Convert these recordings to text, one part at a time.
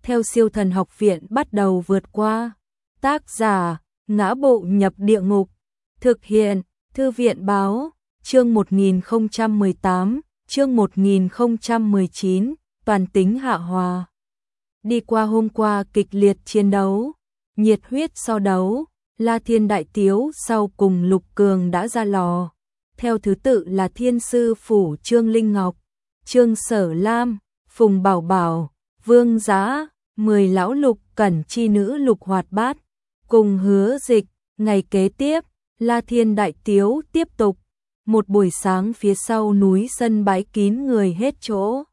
theo Siêu Thần Học Viện bắt đầu vượt qua. Tác giả: Ngã Bộ Nhập Địa Ngục. Thực hiện: Thư viện báo. Chương 1018, chương 1019, toàn tính hạ hòa. Đi qua hôm qua kịch liệt chiến đấu, nhiệt huyết so đấu, La Thiên Đại Tiếu sau cùng Lục Cường đã ra lò. Theo thứ tự là Thiên Sư Phủ Trương Linh Ngọc, Trương Sở Lam, Phùng Bảo Bảo, Vương Giá, 10 lão Lục Cẩn chi nữ Lục Hoạt Bát, cùng Hứa Dịch. Ngày kế tiếp, La Thiên Đại Tiếu tiếp tục. Một buổi sáng phía sau núi sân bãi kín người hết chỗ.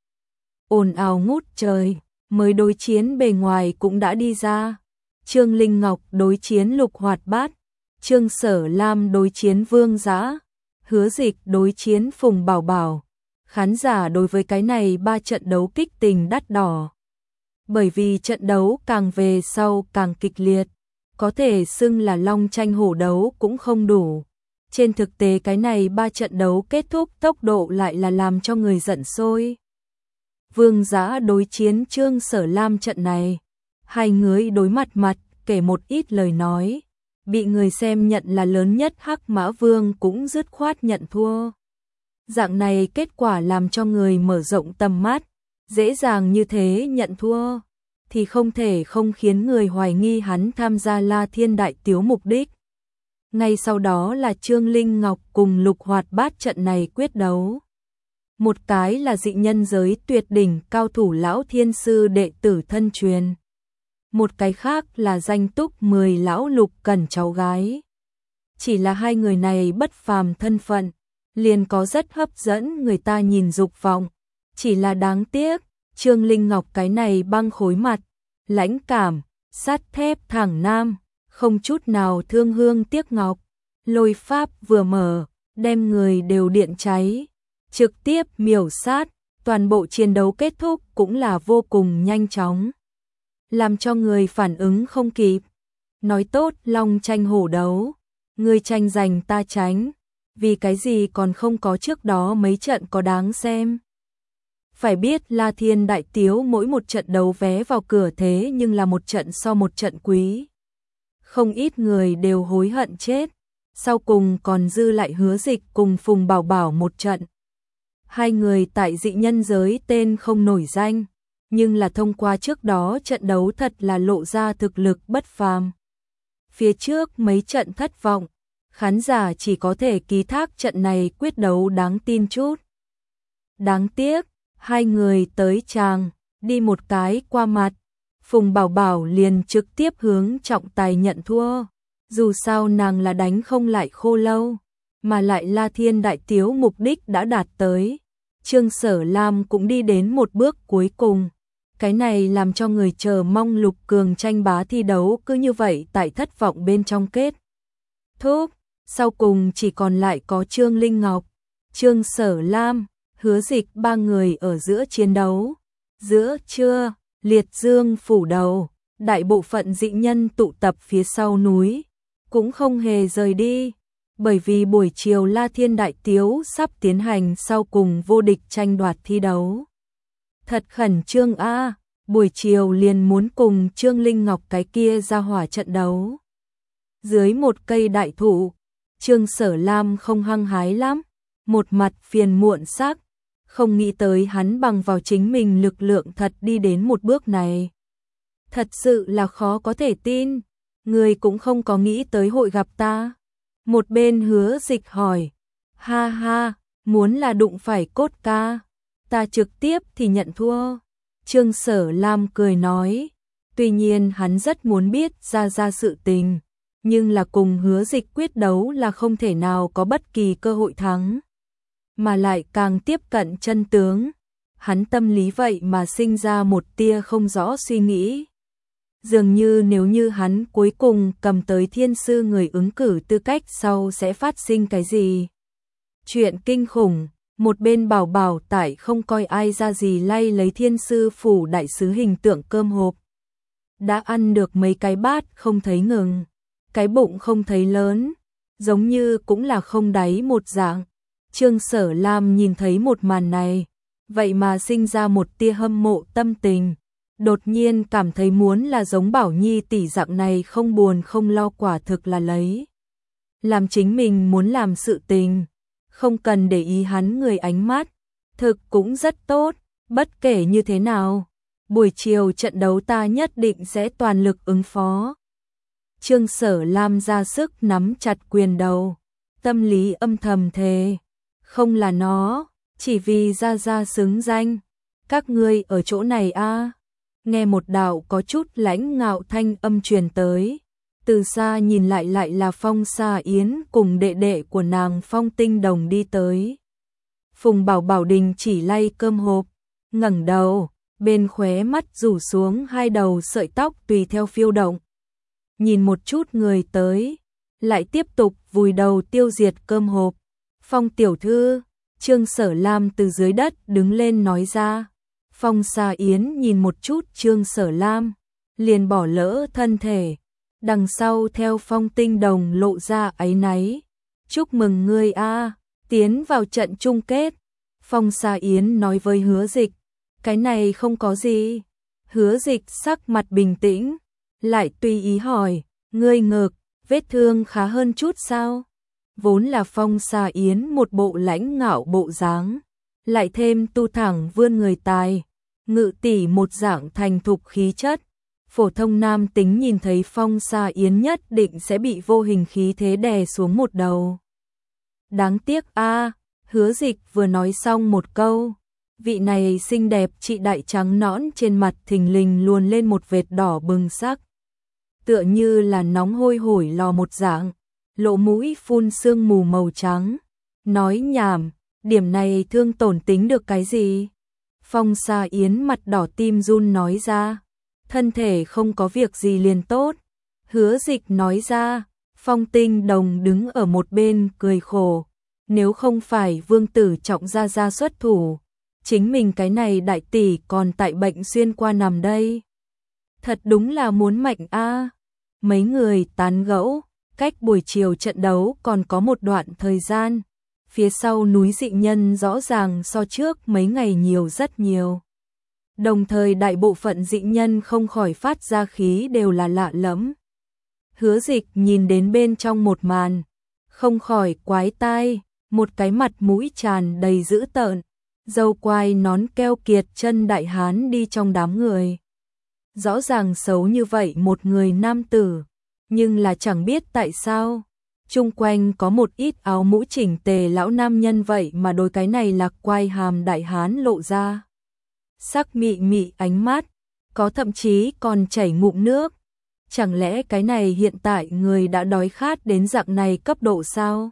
Ồn ào ngút trời, mới đối chiến bề ngoài cũng đã đi ra. Trương Linh Ngọc đối chiến Lục Hoạt Bát, Trương Sở Lam đối chiến Vương Giá, Hứa Dịch đối chiến Phùng Bảo Bảo. Khán giả đối với cái này 3 trận đấu kích tình đắt đỏ. Bởi vì trận đấu càng về sau càng kịch liệt, có thể xưng là long tranh hổ đấu cũng không đủ. Trên thực tế cái này 3 trận đấu kết thúc tốc độ lại là làm cho người giận sôi. Vương Giá đối chiến Trương Sở Lam trận này, hai người đối mặt kể một ít lời nói, bị người xem nhận là lớn nhất Hắc Mã Vương cũng dứt khoát nhận thua. Dạng này kết quả làm cho người mở rộng tầm mắt, dễ dàng như thế nhận thua thì không thể không khiến người hoài nghi hắn tham gia La Thiên Đại Tiếu mục đích. Ngay sau đó là Trương Linh Ngọc cùng Lục Hoạt Bát trận này quyết đấu. Một cái là dị nhân giới tuyệt đỉnh cao thủ lão thiên sư đệ tử thân truyền. Một cái khác là danh túc 10 lão Lục Cẩn cháu gái. Chỉ là hai người này bất phàm thân phận, liền có rất hấp dẫn người ta nhìn dục vọng. Chỉ là đáng tiếc, Trương Linh Ngọc cái này băng khối mặt, lãnh cảm, sắt thép thẳng nam, không chút nào thương hương tiếc ngọc, lôi pháp vừa mở, đem người đều điện cháy, trực tiếp miểu sát. Toàn bộ chiến đấu kết thúc cũng là vô cùng nhanh chóng, làm cho người phản ứng không kịp. Nói tốt long tranh hổ đấu, người tranh giành ta tránh, vì cái gì còn không có trước đó mấy trận có đáng xem. Phải biết La Thiên Đại Tiếu mỗi một trận đấu vé vào cửa thế nhưng là một trận so một trận quý. Không ít người đều hối hận chết, sau cùng còn dư lại Hứa Dịch cùng Phùng Bảo Bảo một trận. Hai người tại dị nhân giới tên không nổi danh, nhưng là thông qua trước đó trận đấu thật là lộ ra thực lực bất phàm. Phía trước mấy trận thất vọng, khán giả chỉ có thể ký thác trận này quyết đấu đáng tin chút. Đáng tiếc, hai người tới chàng, đi một cái qua mặt, Phùng Bảo Bảo liền trực tiếp hướng trọng tài nhận thua. Dù sao nàng là đánh không lại Khô Lâu, mà lại La Thiên Đại Tiếu mục đích đã đạt tới. Trương Sở Lam cũng đi đến một bước cuối cùng. Cái này làm cho người chờ mong Lục Cường tranh bá thi đấu cứ như vậy tại thất vọng bên trong kết thúc. Sau cùng chỉ còn lại có Trương Linh Ngọc, Trương Sở Lam, Hứa Dịch ba người ở giữa chiến đấu. Giữa trưa, Liệt Dương phủ đầu, đại bộ phận dị nhân tụ tập phía sau núi, cũng không hề rời đi, bởi vì buổi chiều La Thiên Đại Tiếu sắp tiến hành sau cùng vô địch tranh đoạt thi đấu. Thật khẩn trương a, buổi chiều liền muốn cùng Trương Linh Ngọc cái kia ra hỏa trận đấu. Dưới một cây đại thụ, Trương Sở Lam không hăng hái lắm, một mặt phiền muộn sắc, không nghĩ tới hắn bằng vào chính mình lực lượng thật đi đến một bước này. Thật sự là khó có thể tin, người cũng không có nghĩ tới hội gặp ta. Một bên Hứa Dịch hỏi, ha ha, muốn là đụng phải Cốt ca, ta trực tiếp thì nhận thua. Trương Sở Lam cười nói, tuy nhiên hắn rất muốn biết ra sự tình, nhưng là cùng Hứa Dịch quyết đấu là không thể nào có bất kỳ cơ hội thắng. Mà lại càng tiếp cận chân tướng, hắn tâm lý vậy mà sinh ra một tia không rõ suy nghĩ. Dường như nếu như hắn cuối cùng cầm tới thiên sư người ứng cử tư cách sau sẽ phát sinh cái gì. Chuyện kinh khủng, một bên Bảo Bảo tại không coi ai ra gì lay lấy thiên sư phủ đại sứ hình tượng cơm hộp. Đã ăn được mấy cái bát không thấy ngừng, cái bụng không thấy lớn, giống như cũng là không đáy một dạng. Trương Sở Lam nhìn thấy một màn này, vậy mà sinh ra một tia hâm mộ tâm tình, đột nhiên cảm thấy muốn là giống Bảo Nhi tỷ dạng này không buồn không lo quả thực là lấy. Làm chính mình muốn làm sự tình, không cần để ý hắn người ánh mắt, thực cũng rất tốt, bất kể như thế nào. Buổi chiều trận đấu ta nhất định sẽ toàn lực ứng phó. Trương Sở Lam ra sức nắm chặt quyền đầu, tâm lý âm thầm thề, không là nó, chỉ vì Gia Gia xứng danh. Các ngươi ở chỗ này a? Nghe một đạo có chút lãnh ngạo thanh âm truyền tới. Từ xa nhìn lại là Phong Sa Yến cùng đệ đệ của nàng Phong Tinh Đồng đi tới. Phùng Bảo Bảo đình chỉ lay cơm hộp, ngẩng đầu, bên khóe mắt rủ xuống hai đầu sợi tóc tùy theo phiêu động. Nhìn một chút người tới, lại tiếp tục vùi đầu tiêu diệt cơm hộp. Phong tiểu thư, Trương Sở Lam từ dưới đất đứng lên nói ra. Phong Sa Yến nhìn một chút Trương Sở Lam, liền bỏ lỡ thân thể. Đằng sau theo Phong Tinh Đồng lộ ra áy náy. Chúc mừng ngươi a, tiến vào trận chung kết. Phong Sa Yến nói với Hứa Dịch, cái này không có gì. Hứa Dịch sắc mặt bình tĩnh, lại tùy ý hỏi, ngươi ngực, vết thương khá hơn chút sao? Vốn là Phong Sa Yến một bộ lãnh ngạo bộ dáng, lại thêm tu thẳng vươn người tài, ngự tỷ một dạng thành thục khí chất. Phổ thông nam tính nhìn thấy Phong Sa Yến nhất định sẽ bị vô hình khí thế đè xuống một đầu. Đáng tiếc a, Hứa Dịch vừa nói xong một câu, vị này xinh đẹp chị đại trắng nõn trên mặt thình lình luồn lên một vệt đỏ bừng sắc. Tựa như là nóng hôi hổi lò một dạng, lỗ mũi phun sương mù màu trắng. Nói nhảm, điểm này thương tổn tính được cái gì? Phong Sa Yến mặt đỏ tim run nói ra, thân thể không có việc gì liền tốt. Hứa Dịch nói ra, Phong Tinh Đồng đứng ở một bên cười khổ, nếu không phải Vương Tử Trọng ra xuất thủ, chính mình cái này đại tỷ còn tại bệnh xuyên qua nằm đây. Thật đúng là muốn mạnh a. Mấy người tán gẫu, cách buổi chiều trận đấu còn có một đoạn thời gian. Phía sau núi dị nhân rõ ràng so trước mấy ngày nhiều rất nhiều. Đồng thời đại bộ phận dị nhân không khỏi phát ra khí đều là lạ lẫm. Hứa Dịch nhìn đến bên trong một màn, không khỏi quái tai, một cái mặt mũi tràn đầy dữ tợn, râu quai nón keo kiệt chân đại hán đi trong đám người. Rõ ràng xấu như vậy một người nam tử, nhưng là chẳng biết tại sao, chung quanh có một ít áo mũ chỉnh tề lão nam nhân vậy mà đôi cái này là quai hàm đại hán lộ ra. Sắc mị mị ánh mắt, có thậm chí còn chảy ngụm nước. Chẳng lẽ cái này hiện tại người đã đói khát đến dạng này cấp độ sao?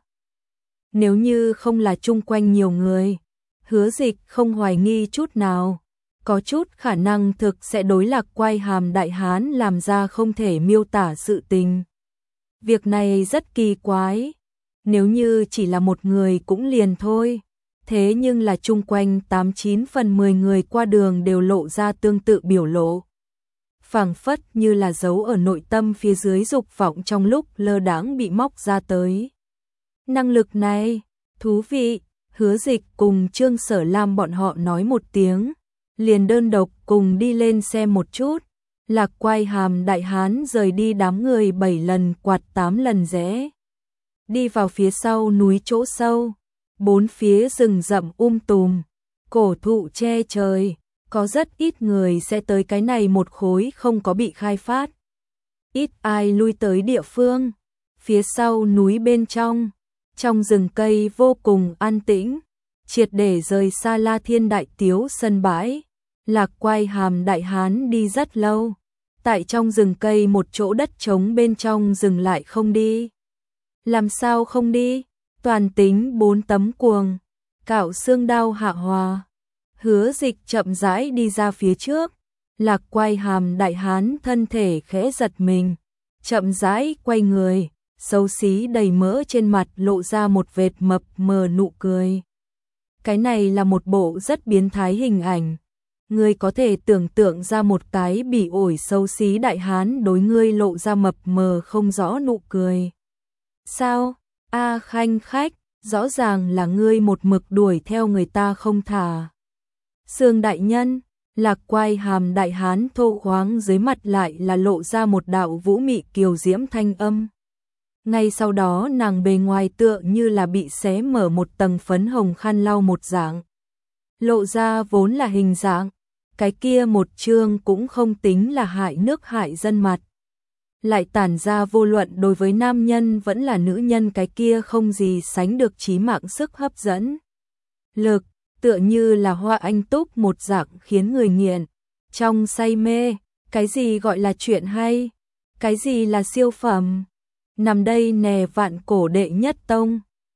Nếu như không là chung quanh nhiều người, Hứa Dịch không hoài nghi chút nào, có chút khả năng thực sẽ đối lạc quai hàm đại hán làm ra không thể miêu tả sự tình. Việc này rất kỳ quái, nếu như chỉ là một người cũng liền thôi, thế nhưng là chung quanh 89 phần 10 người qua đường đều lộ ra tương tự biểu lộ. Phảng phất như là giấu ở nội tâm phía dưới dục vọng trong lúc lơ đãng bị móc ra tới. Năng lực này, thú vị. Hứa Dịch cùng Trương Sở Lam bọn họ nói một tiếng, liền đơn độc cùng đi lên xem một chút. Lạc quai hàm đại hán rời đi đám người 7 lần quạt 8 lần rẽ. Đi vào phía sau núi chỗ sâu, bốn phía rừng rậm tùm, cổ thụ che trời, có rất ít người sẽ tới cái này một khối không có bị khai phát. Ít ai lui tới địa phương, phía sau núi bên trong rừng cây vô cùng an tĩnh, triệt để rời xa La Thiên Đại Tiếu sân bãi. Lạc quai hàm đại hán đi rất lâu, tại trong rừng cây một chỗ đất trống bên trong dừng lại không đi. Làm sao không đi? Toàn tính 4 tấm cuồng, cạo xương đao hạ hòa. Hứa Dịch chậm rãi đi ra phía trước, lạc quai hàm đại hán thân thể khẽ giật mình, chậm rãi quay người, xấu xí đầy mỡ trên mặt lộ ra một vệt mập mờ nụ cười. Cái này là một bộ rất biến thái hình ảnh. Ngươi có thể tưởng tượng ra một cái bị ổi xấu xí đại hán đối ngươi lộ ra mập mờ không rõ nụ cười. Sao? A khanh khách, rõ ràng là ngươi một mực đuổi theo người ta không thả. Sương đại nhân, Lạc quai hàm đại hán thô khoáng dưới mặt lại là lộ ra một đạo vũ mị kiều diễm thanh âm. Ngay sau đó nàng bề ngoài tựa như là bị xé mở một tầng phấn hồng khăn lau một dạng. Lộ ra vốn là hình dạng, cái kia một chương cũng không tính là hại nước hại dân mặt. Lại tản ra vô luận đối với nam nhân vẫn là nữ nhân cái kia không gì sánh được chí mạng sức hấp dẫn. Lực, tựa như là hoa anh túc một dạng khiến người nghiện trong say mê. Cái gì gọi là chuyện hay? Cái gì là siêu phẩm? Nằm đây nè vạn cổ đệ nhất tông.